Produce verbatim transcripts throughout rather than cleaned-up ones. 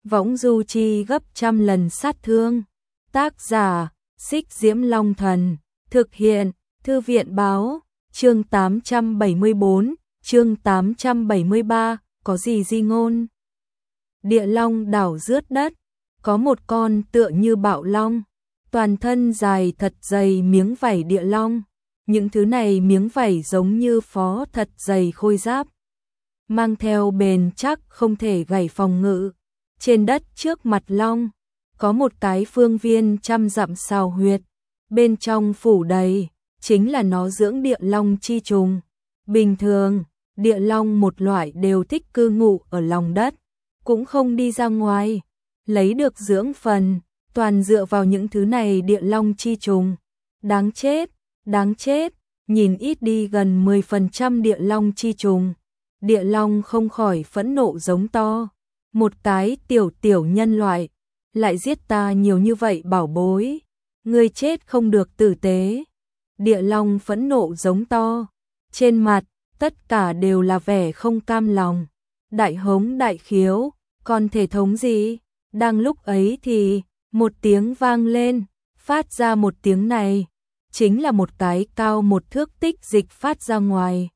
võng du chi gấp trăm lần sát thương. Tác giả, Xích Diễm Long Thần, thực hiện, Thư viện báo, chương tám trăm bảy mươi bốn, chương tám trăm bảy mươi ba, có gì di ngôn. Địa long đảo rướt đất, có một con tựa như bạo long, toàn thân dài thật dày miếng vảy địa long, những thứ này miếng vảy giống như phó thật dày khôi giáp, mang theo bền chắc không thể gãy phòng ngự. Trên đất trước mặt long, có một cái phương viên trăm dặm sào huyệt, bên trong phủ đầy, chính là nó dưỡng địa long chi trùng. Bình thường, địa long một loại đều thích cư ngụ ở lòng đất, cũng không đi ra ngoài, lấy được dưỡng phần, toàn dựa vào những thứ này địa long chi trùng. Đáng chết, đáng chết, nhìn ít đi gần mười phần trăm địa long chi trùng. Địa long không khỏi phẫn nộ giống to, một cái tiểu tiểu nhân loại, lại giết ta nhiều như vậy bảo bối, ngươi chết không được tử tế. Địa long phẫn nộ giống to, trên mặt, tất cả đều là vẻ không cam lòng. Đại hống đại khiếu, còn thể thống gì? Đang lúc ấy thì, một tiếng vang lên, phát ra một tiếng này, chính là một cái cao một thước tích dịch phát ra ngoài.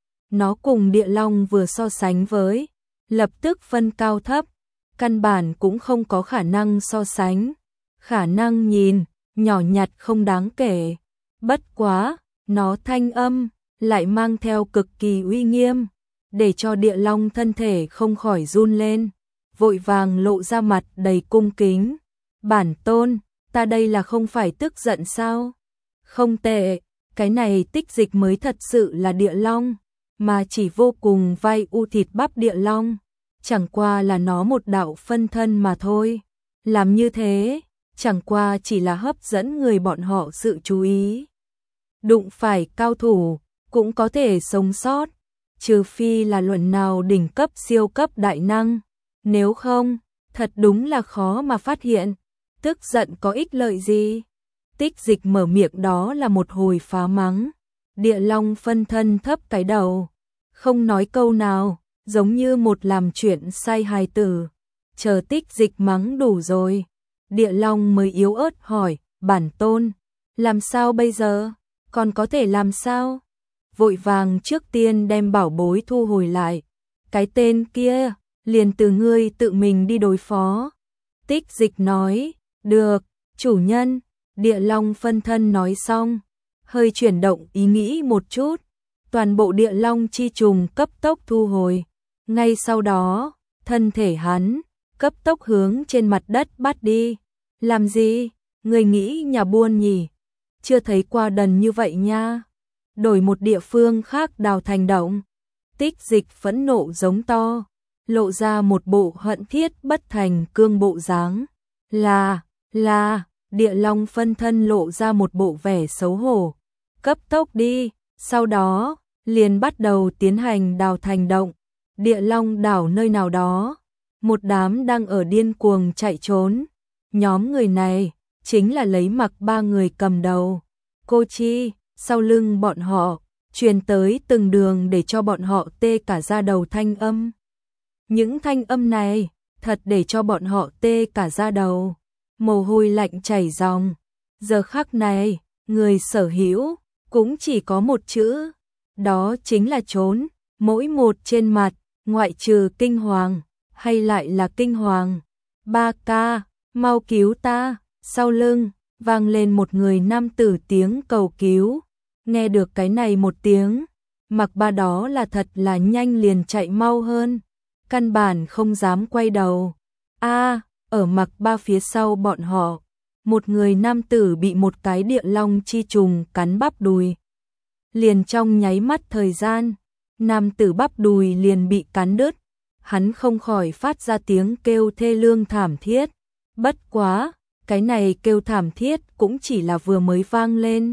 Nó cùng địa long vừa so sánh với, lập tức phân cao thấp, căn bản cũng không có khả năng so sánh. Khả năng nhìn, nhỏ nhặt không đáng kể. Bất quá, nó thanh âm, lại mang theo cực kỳ uy nghiêm, để cho địa long thân thể không khỏi run lên, vội vàng lộ ra mặt đầy cung kính. Bản tôn, ta đây là không phải tức giận sao? Không tệ, cái này tích dịch mới thật sự là địa long, mà chỉ vô cùng vai u thịt bắp địa long, chẳng qua là nó một đạo phân thân mà thôi. Làm như thế, chẳng qua chỉ là hấp dẫn người bọn họ sự chú ý. Đụng phải cao thủ, cũng có thể sống sót, trừ phi là luận nào đỉnh cấp siêu cấp đại năng, nếu không, thật đúng là khó mà phát hiện. Tức giận có ích lợi gì? Tích dịch mở miệng đó là một hồi phá mắng. Địa long phân thân thấp cái đầu, không nói câu nào, giống như một làm chuyện sai hài tử. Chờ tích dịch mắng đủ rồi, địa long mới yếu ớt hỏi, bản tôn, làm sao bây giờ? Còn có thể làm sao? Vội vàng trước tiên đem bảo bối thu hồi lại. Cái tên kia, liền từ ngươi tự mình đi đối phó. Tích dịch nói, được, chủ nhân. Địa long phân thân nói xong, hơi chuyển động ý nghĩ một chút, toàn bộ địa long chi trùng cấp tốc thu hồi. Ngay sau đó, thân thể hắn, cấp tốc hướng trên mặt đất bắt đi. Làm gì? Người nghĩ nhà buôn nhỉ? Chưa thấy qua đần như vậy nha. Đổi một địa phương khác đào thành động. Tích dịch phẫn nộ giống to, lộ ra một bộ hận thiết bất thành cương bộ dáng. Là, là, địa long phân thân lộ ra một bộ vẻ xấu hổ. Cấp tốc đi, sau đó, liền bắt đầu tiến hành đào thành động. Địa long đảo nơi nào đó, một đám đang ở điên cuồng chạy trốn. Nhóm người này, chính là lấy mặc ba người cầm đầu. Cô Chi, sau lưng bọn họ, truyền tới từng đường để cho bọn họ tê cả da đầu thanh âm. Những thanh âm này, thật để cho bọn họ tê cả da đầu. Mồ hôi lạnh chảy ròng. Giờ khắc này, người sở hữu cũng chỉ có một chữ, đó chính là trốn. Mỗi một trên mặt, ngoại trừ kinh hoàng, hay lại là kinh hoàng. Ba ca, mau cứu ta. Sau lưng, vang lên một người nam tử tiếng cầu cứu. Nghe được cái này một tiếng, mặc ba đó là thật là nhanh liền chạy mau hơn, căn bản không dám quay đầu. A, ở mặc ba phía sau bọn họ, một người nam tử bị một cái địa long chi trùng cắn bắp đùi. Liền trong nháy mắt thời gian, nam tử bắp đùi liền bị cắn đứt, hắn không khỏi phát ra tiếng kêu thê lương thảm thiết. Bất quá, cái này kêu thảm thiết cũng chỉ là vừa mới vang lên,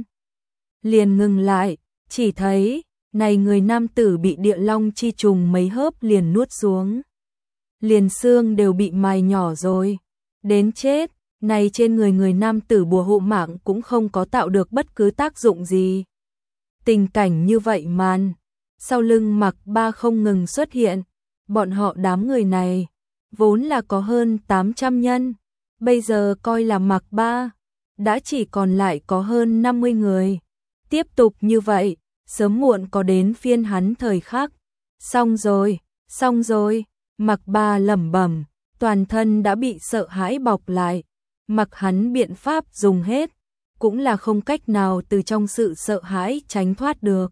liền ngừng lại, chỉ thấy, này người nam tử bị địa long chi trùng mấy hớp liền nuốt xuống. Liền xương đều bị mài nhỏ rồi, đến chết, này trên người người nam tử bùa hộ mạng cũng không có tạo được bất cứ tác dụng gì. Tình cảnh như vậy màn, sau lưng mặc ba không ngừng xuất hiện, bọn họ đám người này, vốn là có hơn tám trăm nhân, bây giờ coi là Mạc Ba, đã chỉ còn lại có hơn năm mươi người. Tiếp tục như vậy, sớm muộn có đến phiên hắn thời khắc. Xong rồi, xong rồi, Mạc Ba lẩm bẩm, toàn thân đã bị sợ hãi bọc lại, mặc hắn biện pháp dùng hết, cũng là không cách nào từ trong sự sợ hãi tránh thoát được.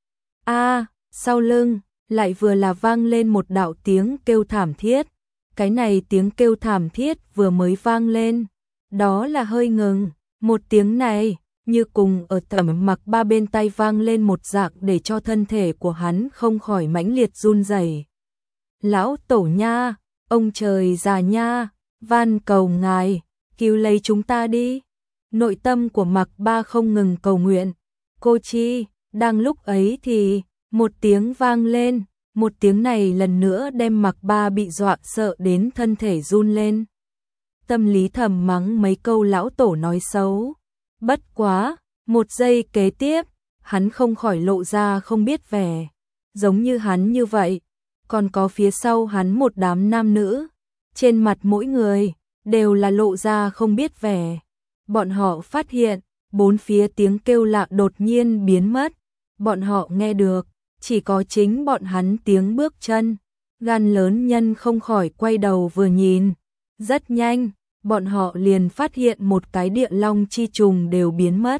A, sau lưng lại vừa là vang lên một đạo tiếng kêu thảm thiết. Cái này tiếng kêu thảm thiết vừa mới vang lên, đó là hơi ngừng, một tiếng này như cùng ở tầm Mạc Ba bên tai vang lên một dạng để cho thân thể của hắn không khỏi mãnh liệt run rẩy. Lão tổ nha, ông trời già nha, van cầu ngài, cứu lấy chúng ta đi. Nội tâm của Mạc Ba không ngừng cầu nguyện. Cô chi, đang lúc ấy thì một tiếng vang lên, một tiếng này lần nữa đem Mạc Ba bị dọa sợ đến thân thể run lên. Tâm lý thầm mắng mấy câu lão tổ nói xấu. Bất quá, một giây kế tiếp, hắn không khỏi lộ ra không biết vẻ. Giống như hắn như vậy, còn có phía sau hắn một đám nam nữ. Trên mặt mỗi người, đều là lộ ra không biết vẻ. Bọn họ phát hiện, bốn phía tiếng kêu lạ đột nhiên biến mất. Bọn họ nghe được, chỉ có chính bọn hắn tiếng bước chân. Gan lớn nhân không khỏi quay đầu vừa nhìn. Rất nhanh, bọn họ liền phát hiện một cái địa long chi trùng đều biến mất.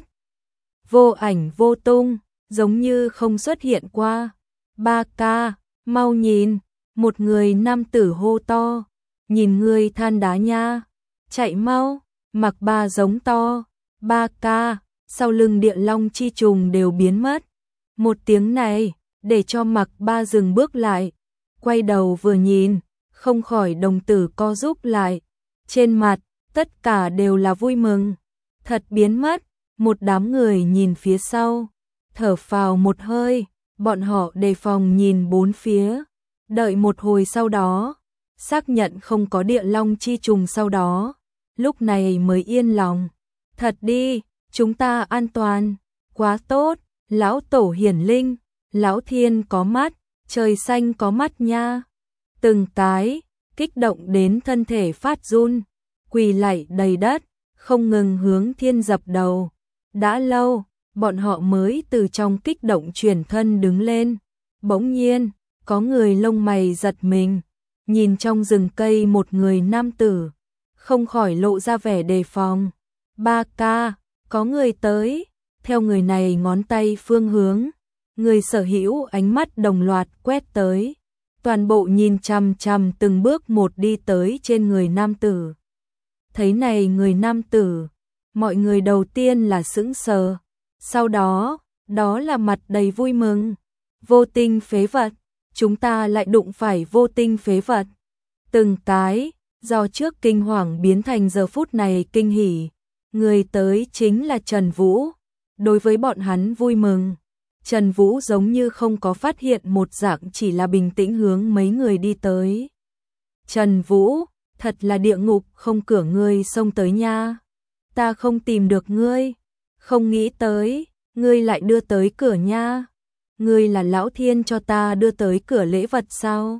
Vô ảnh vô tung, giống như không xuất hiện qua. Ba ca, mau nhìn, một người nam tử hô to. Nhìn người than đá nha, chạy mau, Mạc Ba giống to. Ba ca, sau lưng địa long chi trùng đều biến mất. Một tiếng này, để cho Mạc Ba dừng bước lại. Quay đầu vừa nhìn, không khỏi đồng tử co rúm lại. Trên mặt, tất cả đều là vui mừng. Thật biến mất, một đám người nhìn phía sau. Thở phào một hơi, bọn họ đề phòng nhìn bốn phía. Đợi một hồi sau đó, xác nhận không có địa long chi trùng sau đó. Lúc này mới yên lòng. Thật đi, chúng ta an toàn. Quá tốt, lão tổ hiển linh, lão thiên có mắt, trời xanh có mắt nha. Từng cái, kích động đến thân thể phát run, quỳ lạy đầy đất, không ngừng hướng thiên dập đầu. Đã lâu, bọn họ mới từ trong kích động chuyển thân đứng lên. Bỗng nhiên, có người lông mày giật mình, nhìn trong rừng cây một người nam tử, không khỏi lộ ra vẻ đề phòng. Ba ca, có người tới, theo người này ngón tay phương hướng, người sở hữu ánh mắt đồng loạt quét tới, toàn bộ nhìn chằm chằm từng bước một đi tới trên người nam tử. Thấy này người nam tử, mọi người đầu tiên là sững sờ, sau đó, đó là mặt đầy vui mừng. Vô tinh phế vật, chúng ta lại đụng phải vô tinh phế vật. Từng cái, do trước kinh hoàng biến thành giờ phút này kinh hỉ. Người tới chính là Trần Vũ. Đối với bọn hắn vui mừng, Trần Vũ giống như không có phát hiện một dạng, chỉ là bình tĩnh hướng mấy người đi tới. Trần Vũ, thật là địa ngục không cửa ngươi xông tới nha. Ta không tìm được ngươi, không nghĩ tới, ngươi lại đưa tới cửa nha. Ngươi là lão thiên cho ta đưa tới cửa lễ vật sao?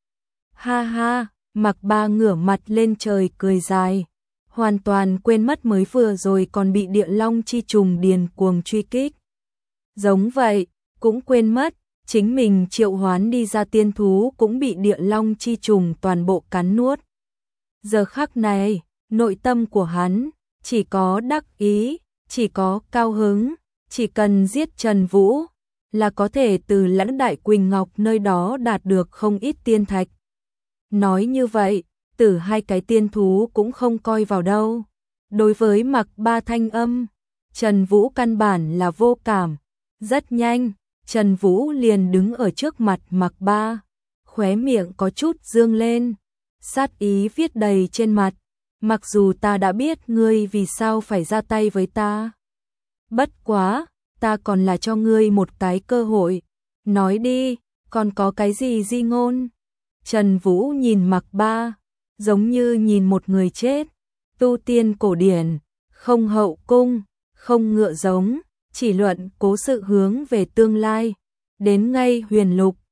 Ha ha, Mạc Ba ngửa mặt lên trời cười dài, hoàn toàn quên mất mới vừa rồi còn bị địa long chi trùng điền cuồng truy kích. Giống vậy, cũng quên mất, chính mình triệu hoán đi ra tiên thú cũng bị địa long chi trùng toàn bộ cắn nuốt. Giờ khắc này, nội tâm của hắn chỉ có đắc ý, chỉ có cao hứng, chỉ cần giết Trần Vũ là có thể từ Lãnh Đại Quỳnh Ngọc nơi đó đạt được không ít tiên thạch. Nói như vậy, từ hai cái tiên thú cũng không coi vào đâu. Đối với Mạc Ba thanh âm, Trần Vũ căn bản là vô cảm. Rất nhanh, Trần Vũ liền đứng ở trước mặt Mạc Ba, khóe miệng có chút dương lên, sát ý viết đầy trên mặt. Mặc dù ta đã biết ngươi vì sao phải ra tay với ta, bất quá, ta còn là cho ngươi một cái cơ hội. Nói đi, còn có cái gì di ngôn? Trần Vũ nhìn Mạc Ba, giống như nhìn một người chết. Tu tiên cổ điển, không hậu cung, không ngựa giống, chỉ luận cố sự hướng về tương lai. Đến ngay huyền lục,